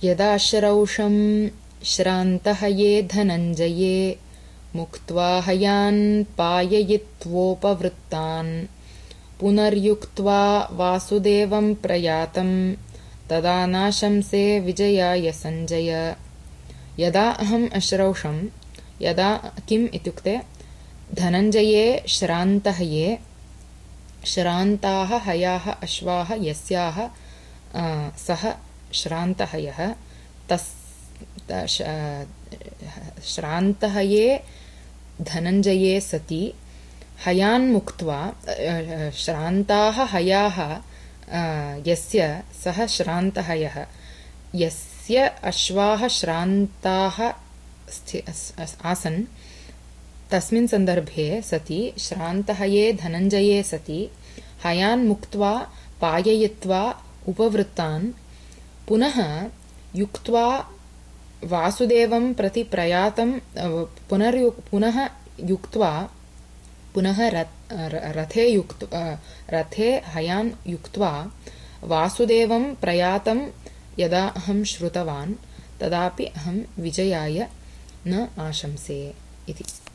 यदाश्रौषं श्रान्तः ये धनञ्जये मुक्त्वा हयान् पाययित्वोपवृत्तान् पुनर्युक्त्वा वासुदेवं प्रयातं तदा नाशंसे विजयाय सञ्जय। यदा अहम् अश्रौषं यदा किम् इत्युक्ते धनञ्जये श्रान्तः ये श्रान्ताः हयाः अश्वाः यस्याः सः श्रान्तः यः श्रान्तः ये धनञ्जये सति हयान् मुक्त्वा श्रान्ताः हयाः यस्य सः श्रान्तः यः यस्य अश्वाः श्रान्ताः आसन् तस्मिन् सन्दर्भे सति श्रान्तः ये धनञ्जये सति हयान् मुक्त्वा पाययित्वा उपवृत्तान् पुनः युक्त्वा वासुदेवं प्रति प्रयातं पुनः युक्त्वा पुनः रथे हयान् युक्त्वा वासुदेवं प्रयातं यदा अहं श्रुतवान् तदापि अहं विजयाय न आशंसे इति।